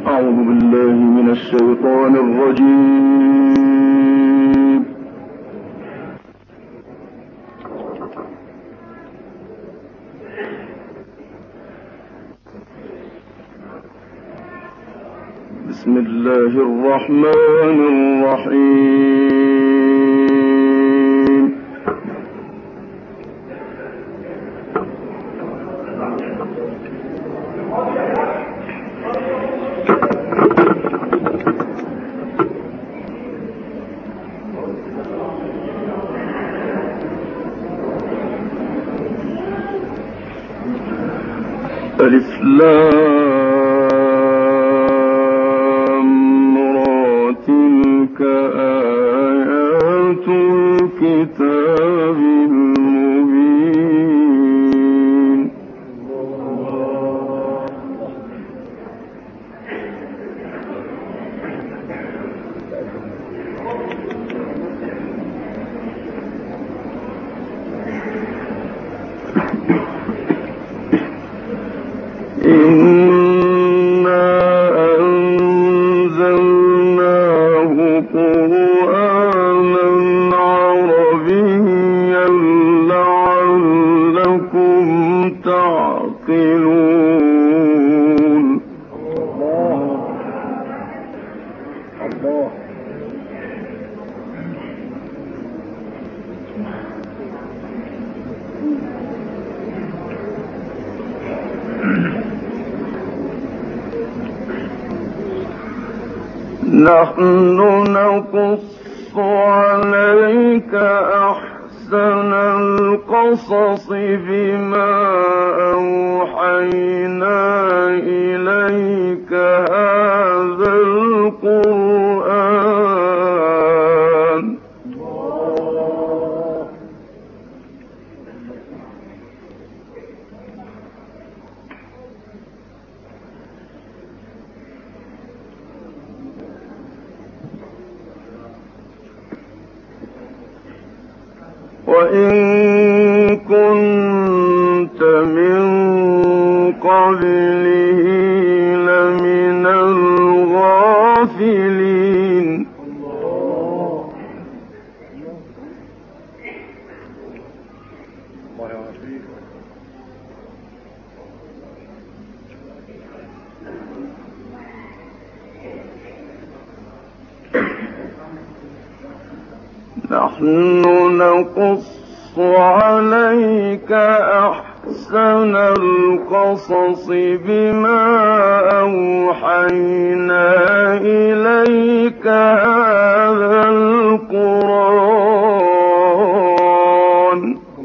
أعوذ بالله من الشيطان الرجيم. بسم الله الرحمن الرحيم. ألف لام را تلك آيات الكتاب المبين. إنا أنزلناه قرآنا عربيا لعلكم تعقلون. الله نحن نقص عليك أحسن القصص بما أوحينا إليك هذا القرآن. وإن كنت من قبله لمن الغافلين. نحن نقص عليك أحسن القصص بما أوحينا إليك هذا القرآن.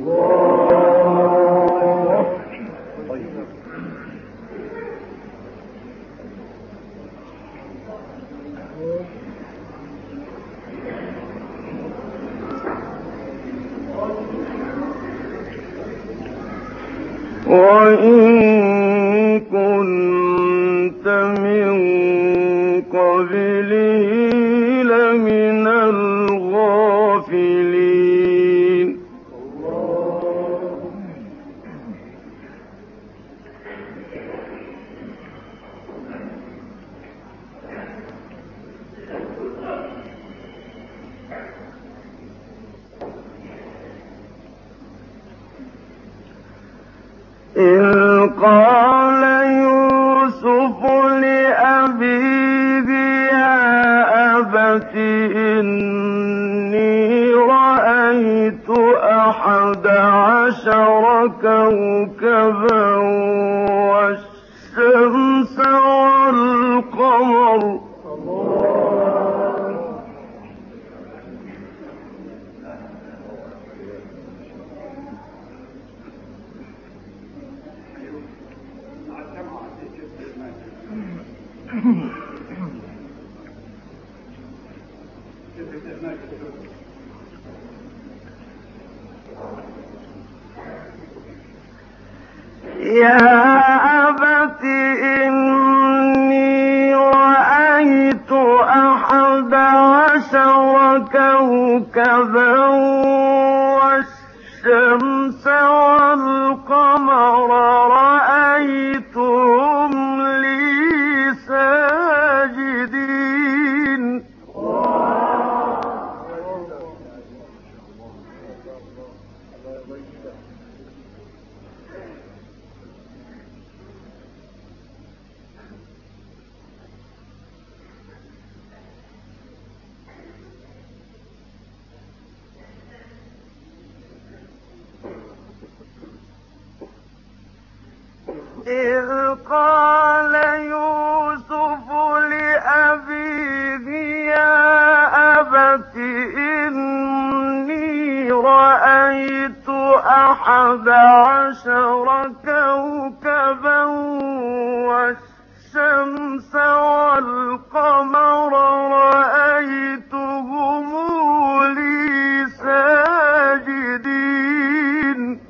وإن كنت من قبله لمن الغافلين. إذ قال يوسف لأبيه يا أبت إني رأيت 11 كوكبا والشمس والقمر. يا أبت إني رأيت 11 كوكبا والشمس والقمر رأيتهم لي ساجدين. 11 كوكبا والشمس والقمر رأيتهم لي ساجدين.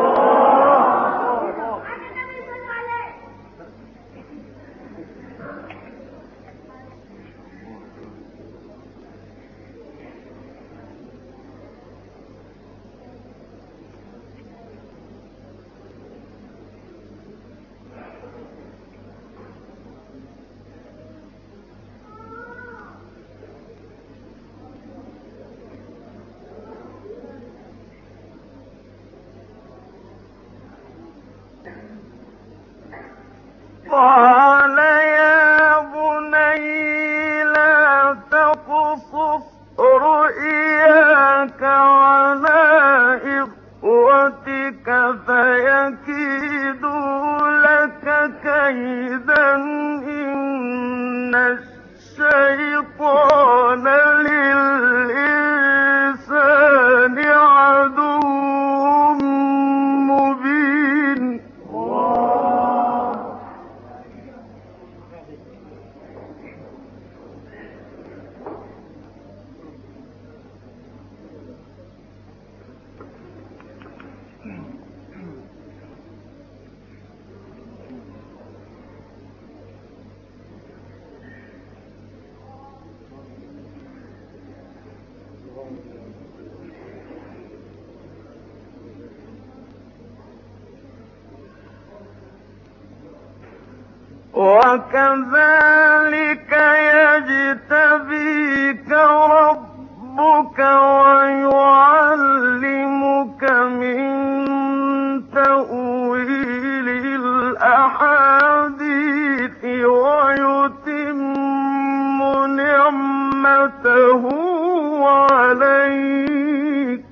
قال يا بني لا تقصص رؤياك على إخوتك فيكيدوا لك كيدا إن الشيطان للإنسان عدو مبين. وكذلك يجتبيك ربك ويعلمك من تأويل الأحاديث ويتم نعمته عليك.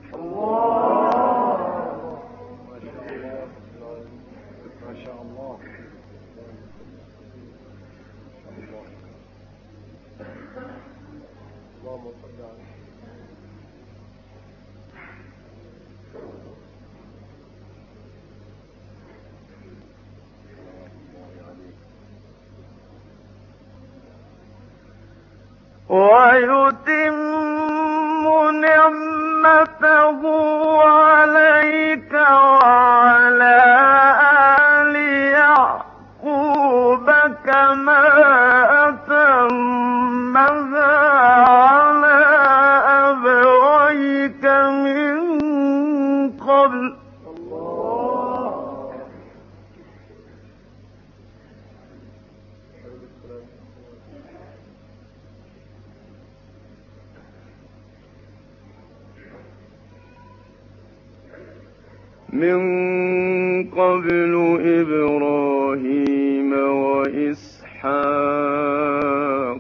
ويتم نعمته عليك وعلى آل يعقوب كما أتمها على أبويك من قبل. إبراهيم وإسحاق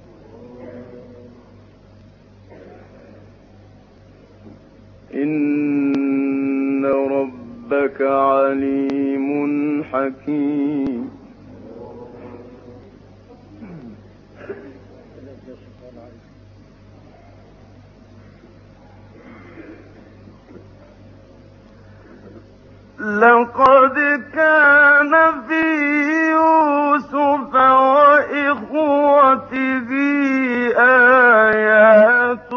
إن ربك عليم حكيم. لقد كان في يوسف وإخوته آيات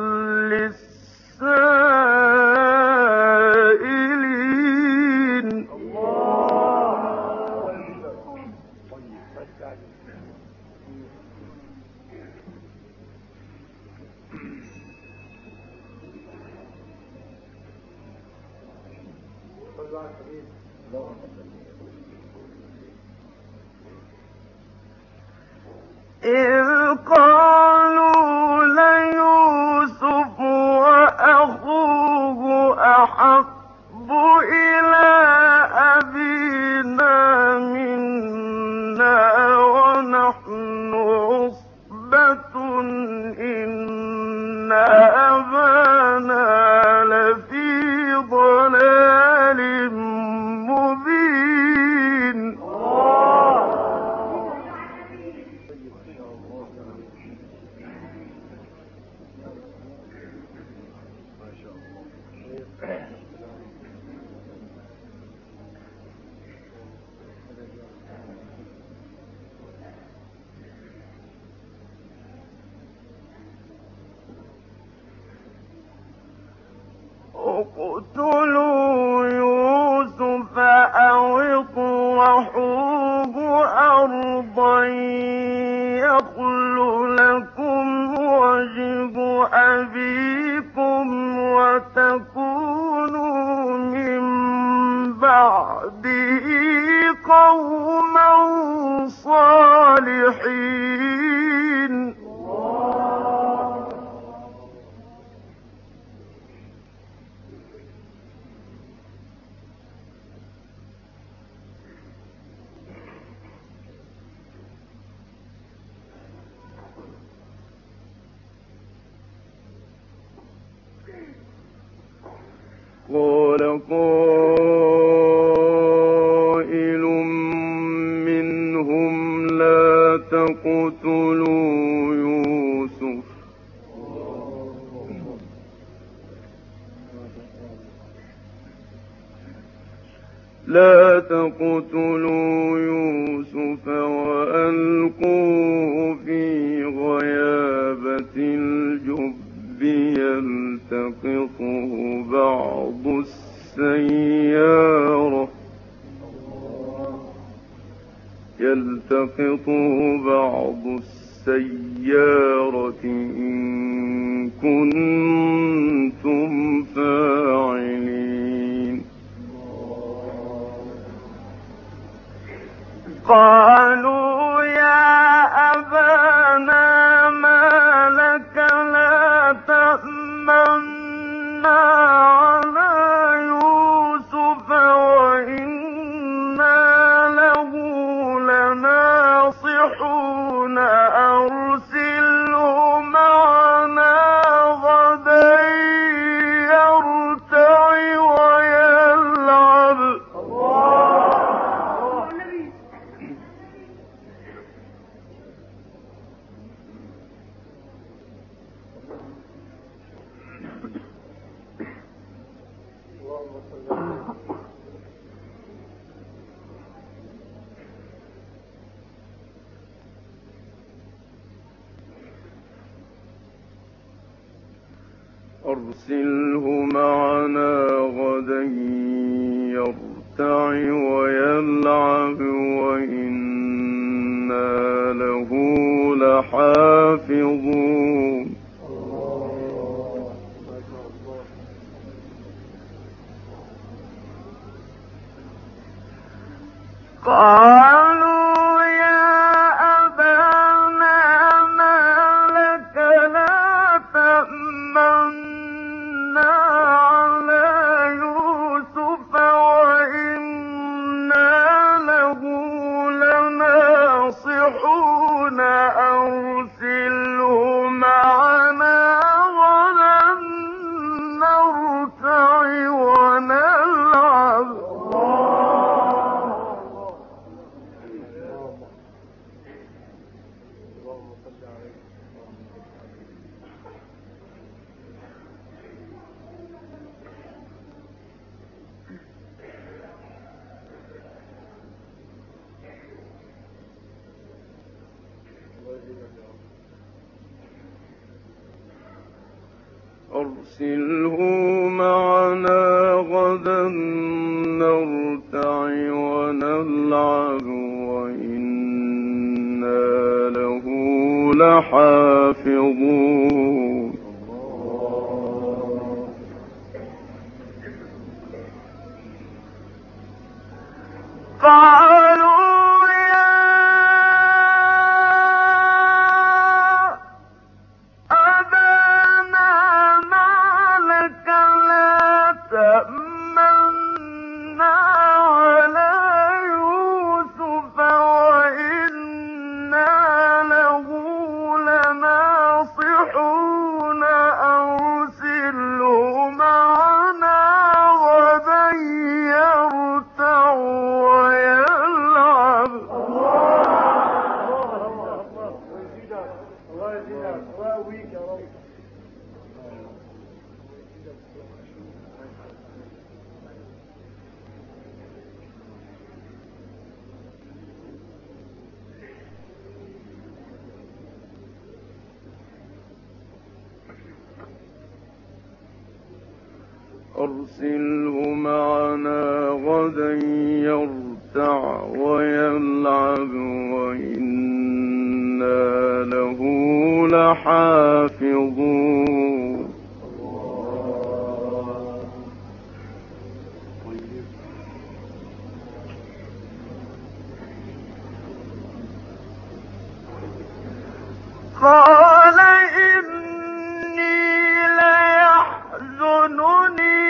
للسائلين. إذ قالوا ليوسف وأخوه أحب إلى أبينا منا ونحن عصبة إن أبانا لفي ضلال مبين. اقتلوا يوسف أو اطرحوه أرضا يخل لكم وجه أبيكم وتكونوا من بعده قوما صالحين. قال قائل منهم لا تقتلوا يوسف وألقوه في غيابة الجب يلتقطه بعض السيارة إن كنتم فاعلين. قالوا يا أبانا ما لك لا تأمنا على يوسف وإنا له لناصحون أرسله معنا غدا يرتع ويلعب. أرسله معنا غدا يرتع ويلعب وإنا له لحافظون. قالوا يا أبانا ما لك لا تأمنا على يوسف وإنا له لناصحون أرسله معنا غدا نرتع ونلعب. أرسله معنا غدا نرتع ونلعب وإنا له لحافظون. قالوا يا أبانا ما لك لا تأمنا على يوسف وإنا له لناصحون أرسله معنا غدا يرتع ويلعب. أرسله معنا غدا يرتع ويلعب وإنا له لحافظون قال إني ليحزنني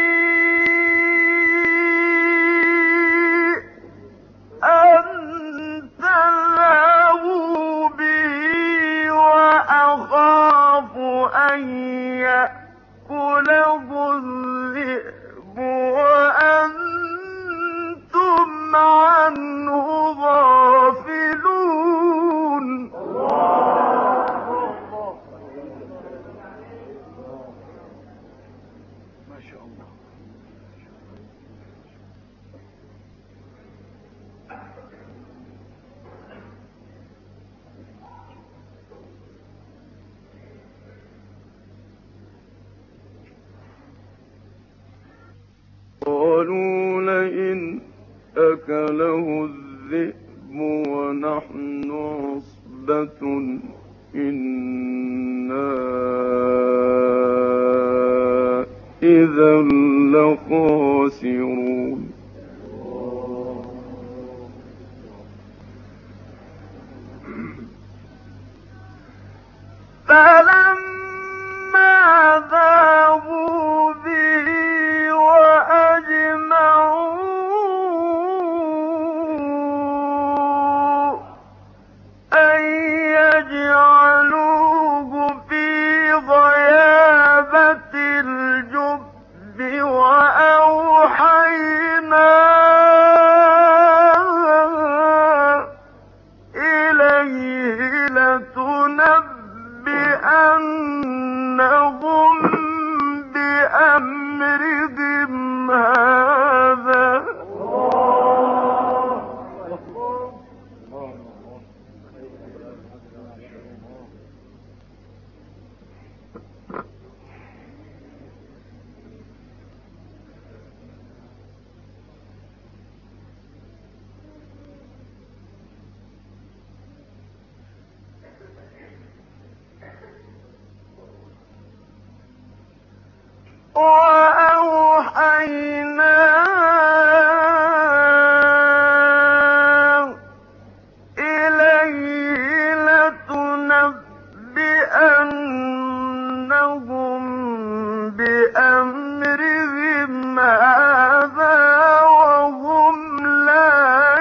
أن تذهبوا به وأخاف أن يأكله الذئب وأنتم عنه غافلون ما شاء الله. قالوا لئن أكله الذئب ونحن عصبة إنا إذا لخاسرون فلما ذهبوا به وأجمعوا أن يجعلوه في غيابة الجب وأوحينا إليه لتنبئنهم بأمرهم هذا وأوحينا إليه لتنبئنهم بأمرهم هذا وهم لا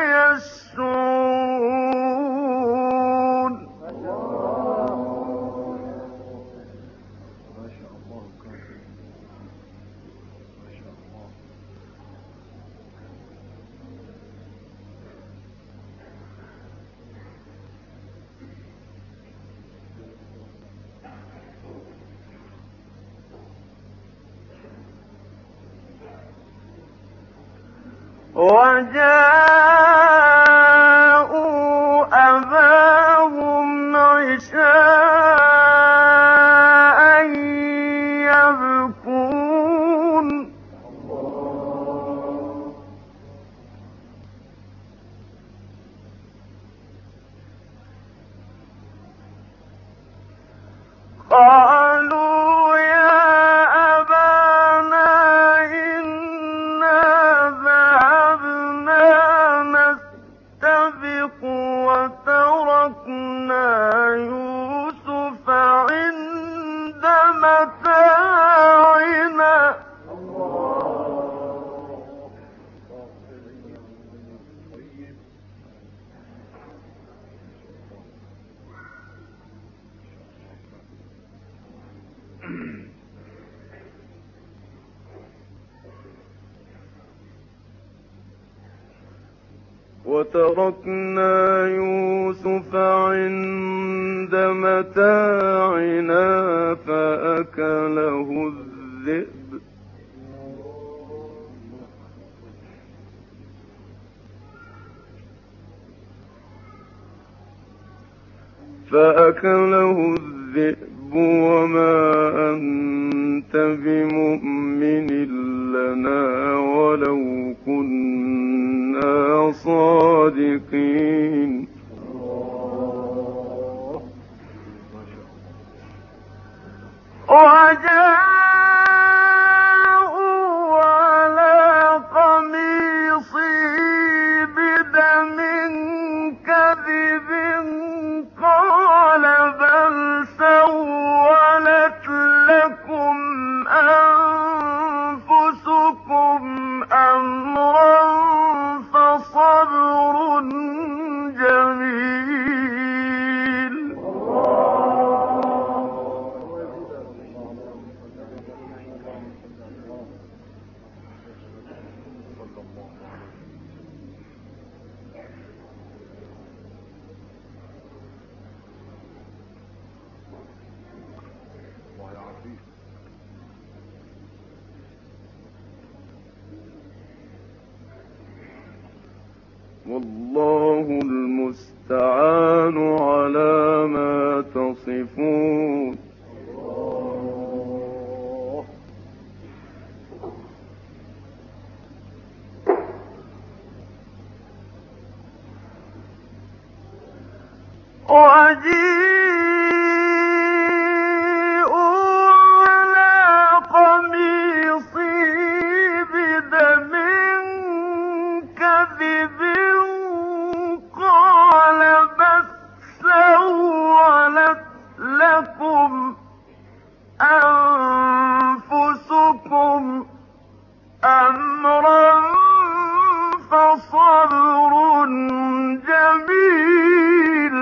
يشعرون وجاءوا أباهم عشاء يبكون قالوا يا أبانا إنا ذهبنا نستبق وتركنا يوسف عند متاعنا وتركنا يوسف عند متاعنا فأكله الذئب وما أنت بمؤمن لنا ولو كنا صادقين. وجاءوا على قميصه بدم كذب قال بل سولت لكم أنفسكم أمرا فصبر جميل. والله المستعان على ما تصفون. أنفسكم أمرا فصبر جميل.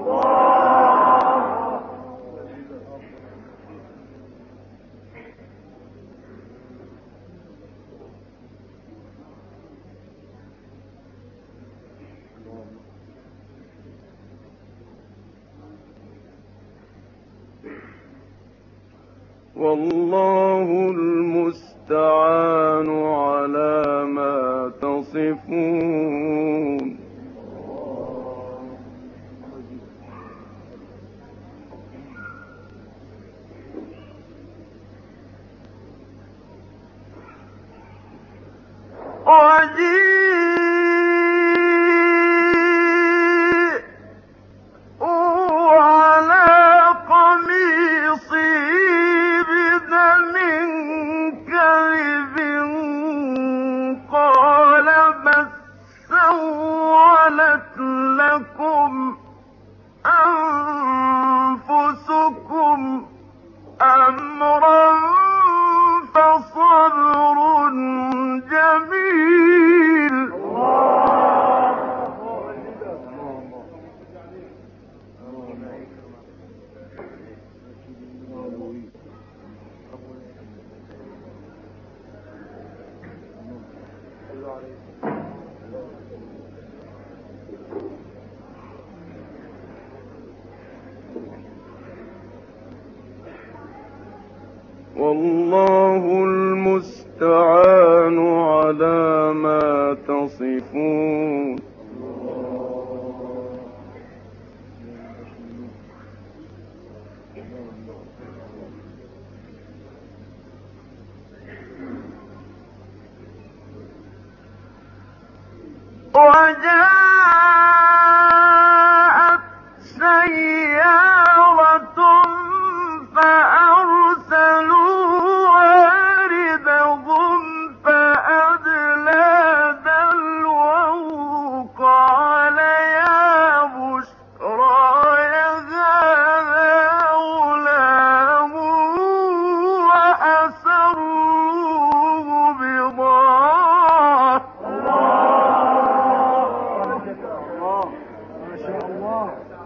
والله المستعان على ما تصفون. لكم أنفسكم أمرا فصبر جميل. والله المستعان على ما تصفون. وجاءت سيارة فأرسلوا واردهم فأدلى دلوه قال يا بشرى هذا غلام وأسروه بضاعة. ما شاء الله.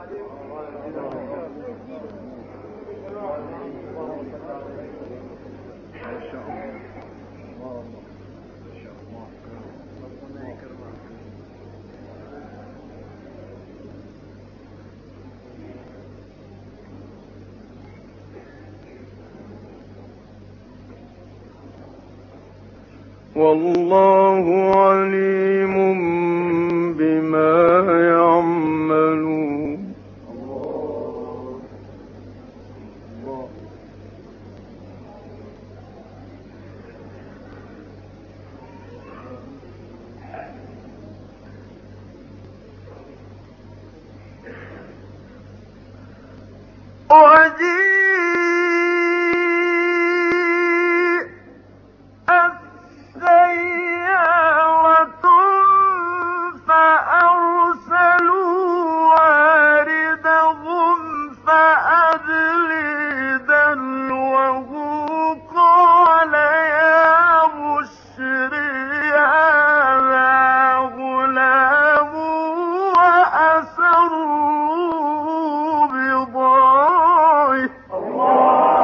والله عليم بما يعملون. وجيء السيارة فأرسلوا واردهم فأدلي دلوه قال يا بشري هذا غلام وأسروا بضاعة.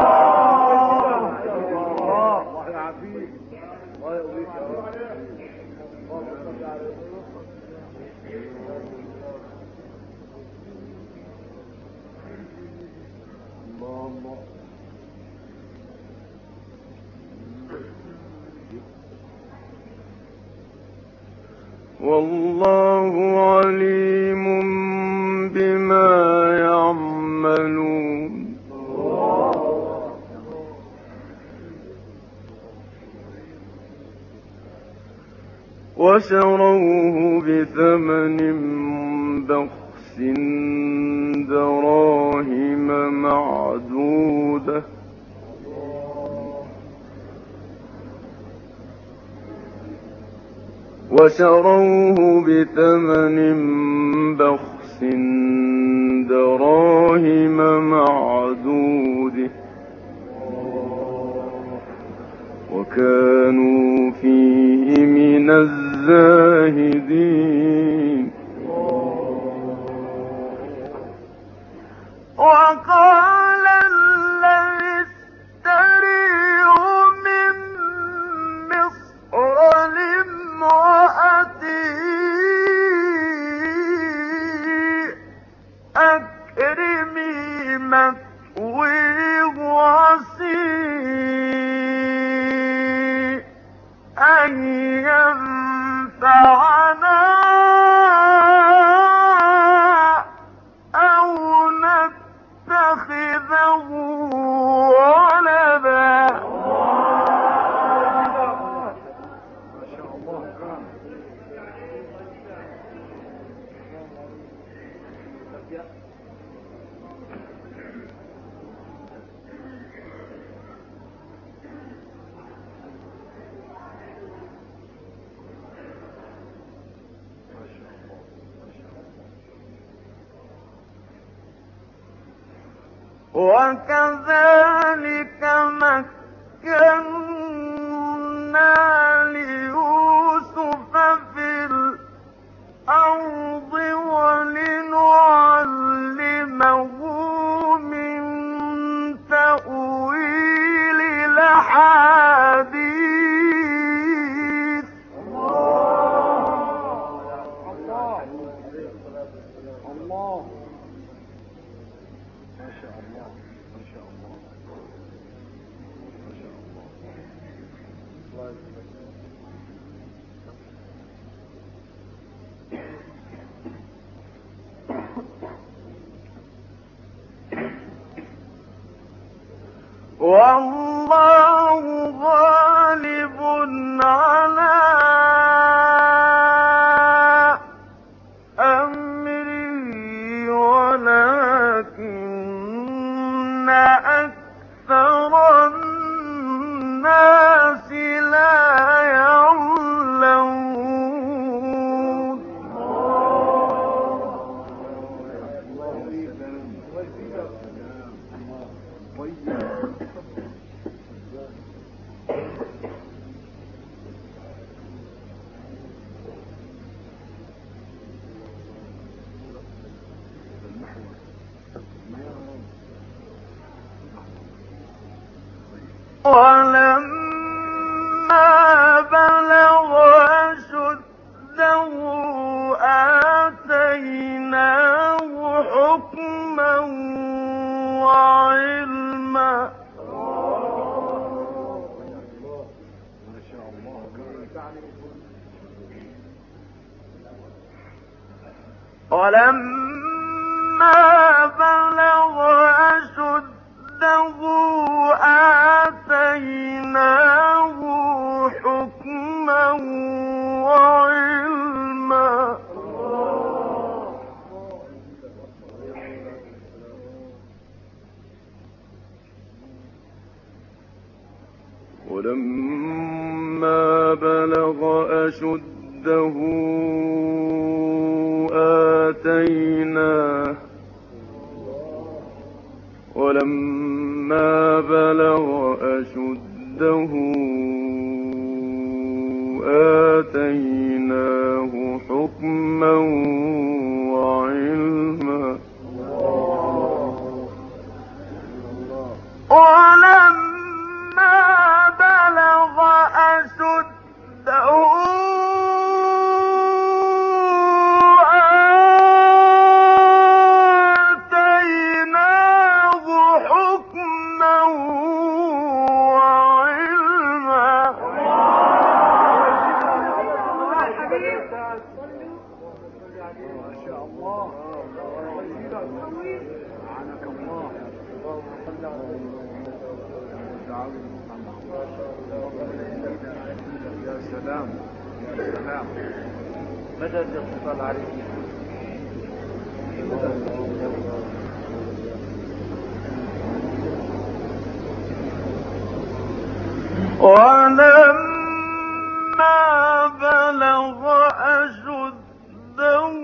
والله عليم بما يعملون. وشروه بثمن بخس دراهم معدودة وكانوا فيه من الزاهدين. وقال الذي اشتريه من مصر لامرأته أكرمي مثويه عسى أن ينفعنا أو نتخذه ولدا. وكذلك مكنا ليوسف في الأرض ولنعلمه من تأويل الأحاديث. والله غالب على أمره ولكن أكثر الناس لا يعلمون. ولما بلغ أشده آتيناه حكما وعلما. ولما بلغ أشده آتيناه حكما وعلما. ولما بلغ أشده آتيناه حكما وعلما ولما بلغ أشده آتيناه حكما وعلما ما شاء الله. سبحانك الله. يا سلام يا سلام. مدد الاتصال عليك. ولما بلغ أشده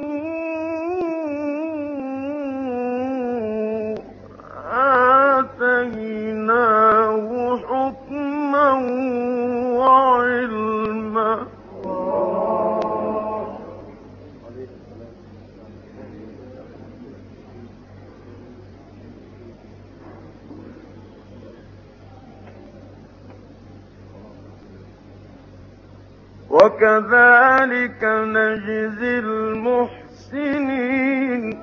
آتيناه حكما وعلما وكذلك نجزي المحسنين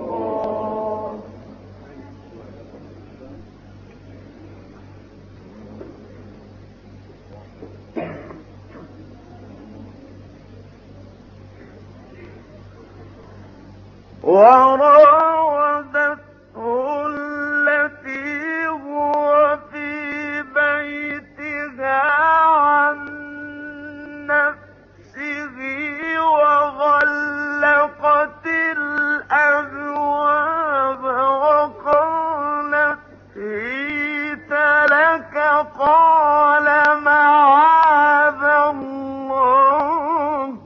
وراودته التي هو في بيتها عن نفسه وغلقت الأبواب وقالت هيت لك قال معاذ الله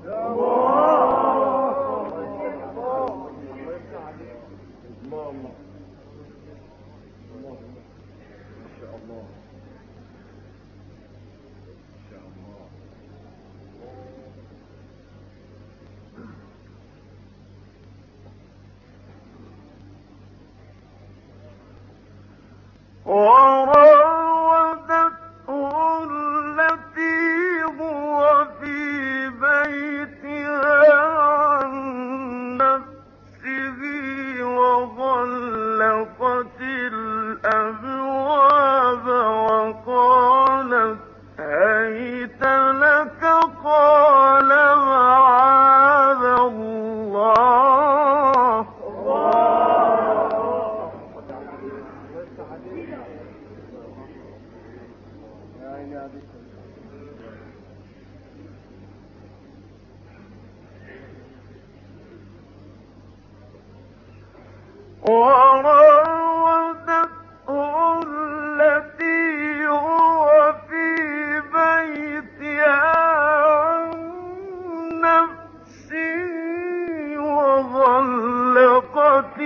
وراودته التي هو في بيتها عن نفسه وغلقت الأبواب وقالت هيت لك قال معاذ الله وراودته التي هو في بيتها عن نفسه وغلقت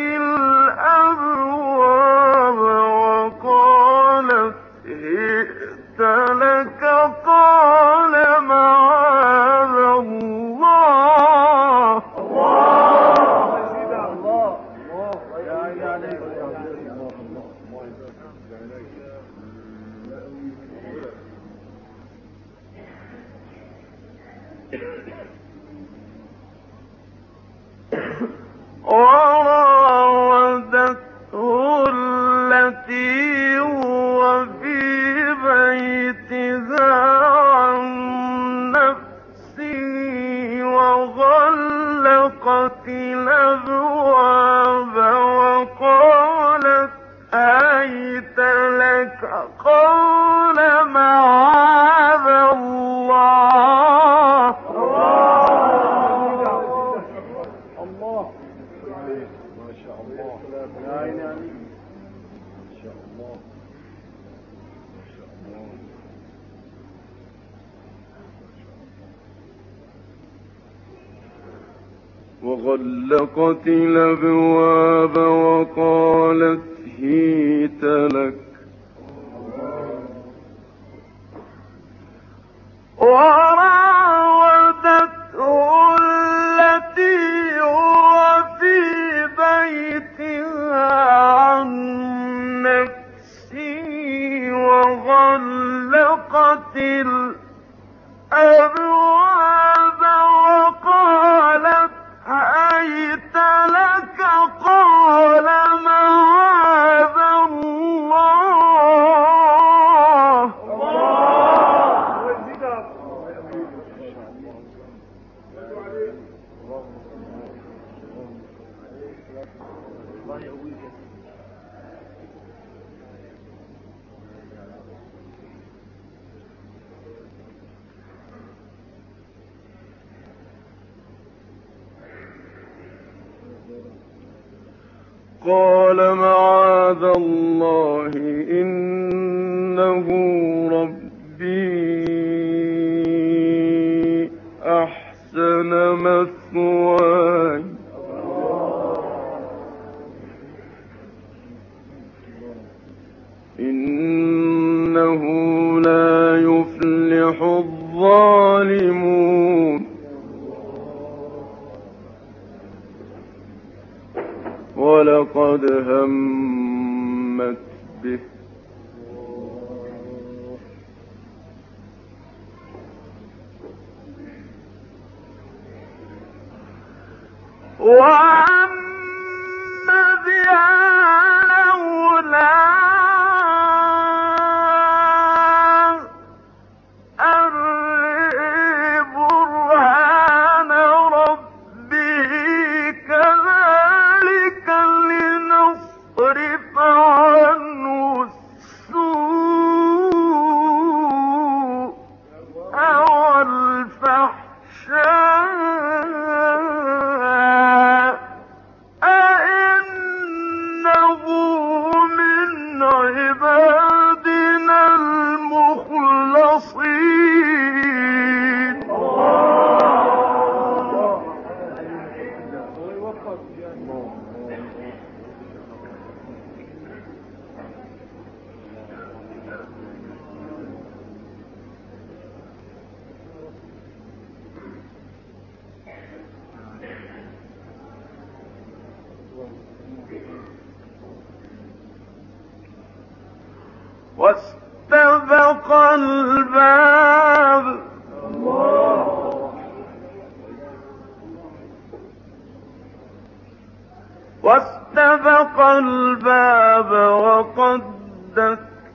الأبواب وقالت ائت لك قال معاذ الله وراودته التي هو في بيتها عن نفسه وغلقت الأبواب وقالت هيت لك قال معاذ الله ما شاء الله. لا إله إلا الله. ما شاء الله. ما شاء الله. وغلقت الأبواب وقالت هيت لك وراودته التي هو في بيتها عن نفسه وغلقت الأبواب وقالت هيت لك قال معاذ الله قال معاذ الله إنه ربي أحسن مثواي إنه لا يفلح الظالمون ولقد همت به وهم بها لولا أن برهان ربه كذلك لنصرف عنه السوء والفحشاء أئنه من عبادنا المخلصين واستبق الباب وقدت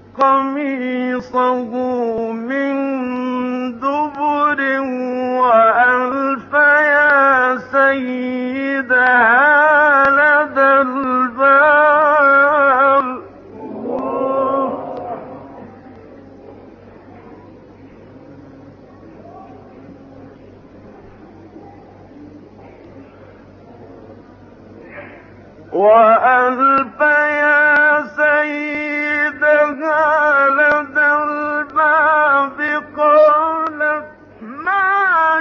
قميصه من دبر وألف يا سيدها لدى الباب وألف يا سيدها لدى الباب قالت ما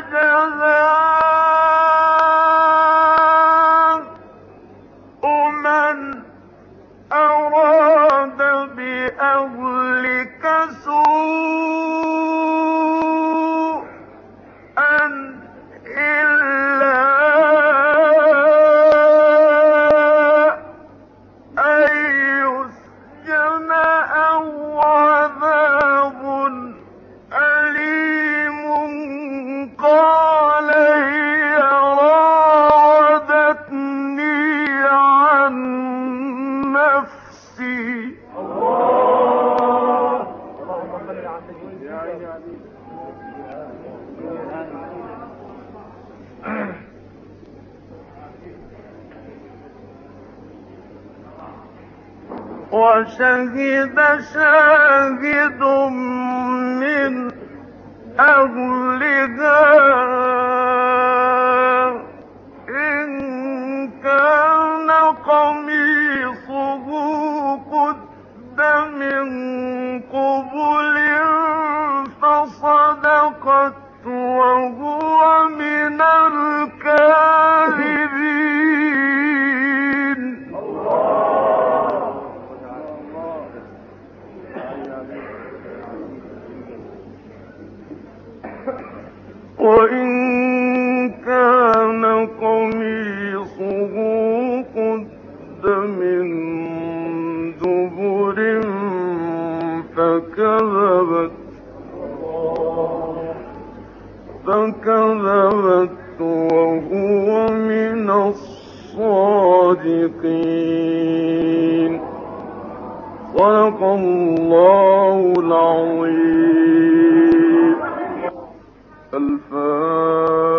جزاء من أراد بأهلك سوءا إلا وشهد شاهد من أهلها إن كان قميصه قد من قبل فصدقت وهو من الكاذبين وإن كان قميصه قد من دبر فكذبت وهو من الصادقين. صدق الله العظيم. الفاتحة.